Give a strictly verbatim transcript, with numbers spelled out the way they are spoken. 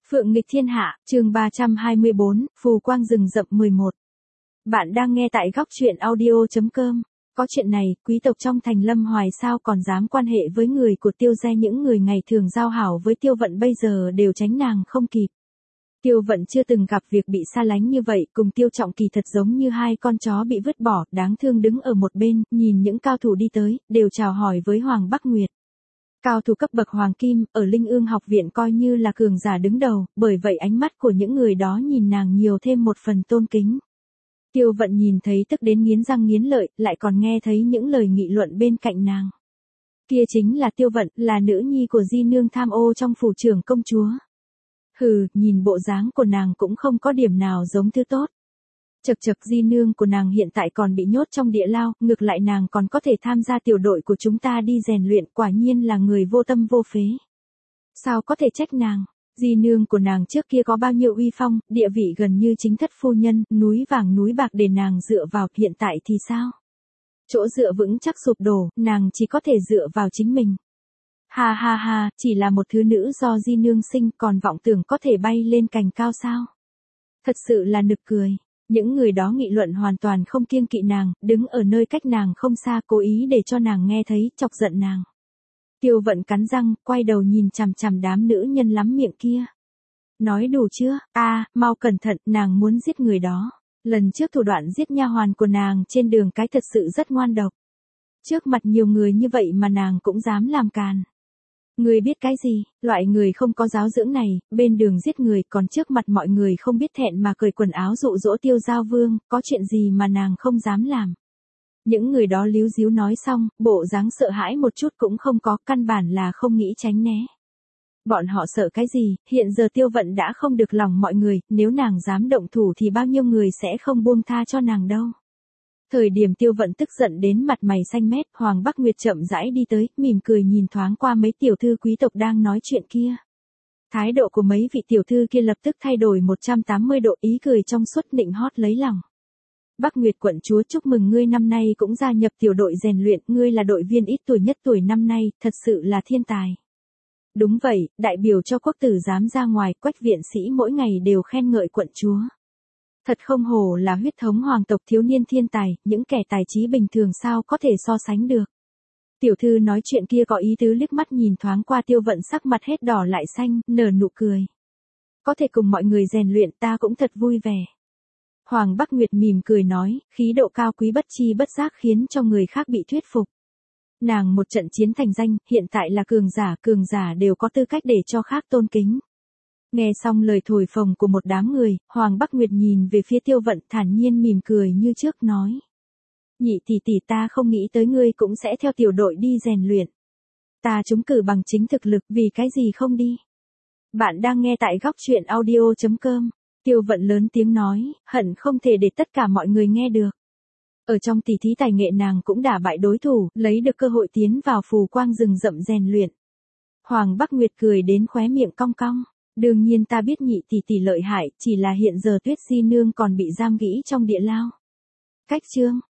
Phượng nghịch thiên hạ, chương ba trăm hai mươi bốn, phù quang rừng rậm mười một. Bạn đang nghe tại góc truyện audio chấm com. Có chuyện này, quý tộc trong thành Lâm Hoài sao còn dám quan hệ với người của Tiêu gia, những người ngày thường giao hảo với Tiêu Vận bây giờ đều tránh nàng không kịp. Tiêu Vận chưa từng gặp việc bị xa lánh như vậy, cùng Tiêu Trọng Kỳ thật giống như hai con chó bị vứt bỏ, đáng thương đứng ở một bên, nhìn những cao thủ đi tới, đều chào hỏi với Hoàng Bắc Nguyệt. Cao thủ cấp bậc hoàng kim, ở Linh Ương học viện coi như là cường giả đứng đầu, bởi vậy ánh mắt của những người đó nhìn nàng nhiều thêm một phần tôn kính. Tiêu Vận nhìn thấy tức đến nghiến răng nghiến lợi, lại còn nghe thấy những lời nghị luận bên cạnh nàng. Kia chính là Tiêu Vận, là nữ nhi của Di Nương tham ô trong phủ trưởng công chúa. Hừ, nhìn bộ dáng của nàng cũng không có điểm nào giống thứ tốt. Chật chật, Di Nương của nàng hiện tại còn bị nhốt trong địa lao, ngược lại nàng còn có thể tham gia tiểu đội của chúng ta đi rèn luyện, quả nhiên là người vô tâm vô phế. Sao có thể trách nàng? Di Nương của nàng trước kia có bao nhiêu uy phong, địa vị gần như chính thất phu nhân, núi vàng núi bạc để nàng dựa vào, hiện tại thì sao? Chỗ dựa vững chắc sụp đổ, nàng chỉ có thể dựa vào chính mình. Ha ha ha, chỉ là một thứ nữ do Di Nương sinh, còn vọng tưởng có thể bay lên cành cao sao? Thật sự là nực cười. Những người đó nghị luận hoàn toàn không kiêng kỵ nàng, đứng ở nơi cách nàng không xa, cố ý để cho nàng nghe thấy, chọc giận nàng. Tiêu Vận cắn răng, quay đầu nhìn chằm chằm đám nữ nhân lắm miệng kia. Nói đủ chưa? A, à, mau cẩn thận, nàng muốn giết người đó. Lần trước thủ đoạn giết nha hoàn của nàng trên đường cái thật sự rất ngoan độc. Trước mặt nhiều người như vậy mà nàng cũng dám làm càn. Người biết cái gì, loại người không có giáo dưỡng này, bên đường giết người, còn trước mặt mọi người không biết thẹn mà cởi quần áo dụ dỗ Tiêu Giao Vương, có chuyện gì mà nàng không dám làm. Những người đó líu díu nói xong, bộ dáng sợ hãi một chút cũng không có, căn bản là không nghĩ tránh né. Bọn họ sợ cái gì, hiện giờ Tiêu Vận đã không được lòng mọi người, nếu nàng dám động thủ thì bao nhiêu người sẽ không buông tha cho nàng đâu. Thời điểm Tiêu Vận tức giận đến mặt mày xanh mét, Hoàng Bắc Nguyệt chậm rãi đi tới, mỉm cười nhìn thoáng qua mấy tiểu thư quý tộc đang nói chuyện kia. Thái độ của mấy vị tiểu thư kia lập tức thay đổi một trăm tám mươi độ, ý cười trong suốt nịnh hót lấy lòng. Bắc Nguyệt quận chúa, chúc mừng ngươi năm nay cũng gia nhập tiểu đội rèn luyện, ngươi là đội viên ít tuổi nhất tuổi năm nay, thật sự là thiên tài. Đúng vậy, đại biểu cho quốc tử giám ra ngoài, Quách viện sĩ mỗi ngày đều khen ngợi quận chúa. Thật không hổ là huyết thống hoàng tộc, thiếu niên thiên tài, những kẻ tài trí bình thường sao có thể so sánh được. Tiểu thư nói chuyện kia có ý tứ liếc mắt nhìn thoáng qua Tiêu Vận, sắc mặt hết đỏ lại xanh, nở nụ cười. Có thể cùng mọi người rèn luyện, ta cũng thật vui vẻ. Hoàng Bắc Nguyệt mỉm cười nói, khí độ cao quý bất chi bất giác khiến cho người khác bị thuyết phục. Nàng một trận chiến thành danh, hiện tại là cường giả, cường giả đều có tư cách để cho khác tôn kính. Nghe xong lời thổi phồng của một đám người, Hoàng Bắc Nguyệt nhìn về phía Tiêu Vận, thản nhiên mỉm cười như trước nói. Nhị tỷ tỷ, ta không nghĩ tới ngươi cũng sẽ theo tiểu đội đi rèn luyện. Ta trúng cử bằng chính thực lực, vì cái gì không đi. Bạn đang nghe tại góc truyện audio chấm com. Tiêu Vận lớn tiếng nói, hận không thể để tất cả mọi người nghe được. Ở trong tỷ thí tài nghệ nàng cũng đả bại đối thủ, lấy được cơ hội tiến vào phù quang rừng rậm rèn luyện. Hoàng Bắc Nguyệt cười đến khóe miệng cong cong. Đương nhiên ta biết nhị tỷ tỷ lợi hại, chỉ là hiện giờ Tuyết Di Nương còn bị giam gĩ trong địa lao. Cách chương,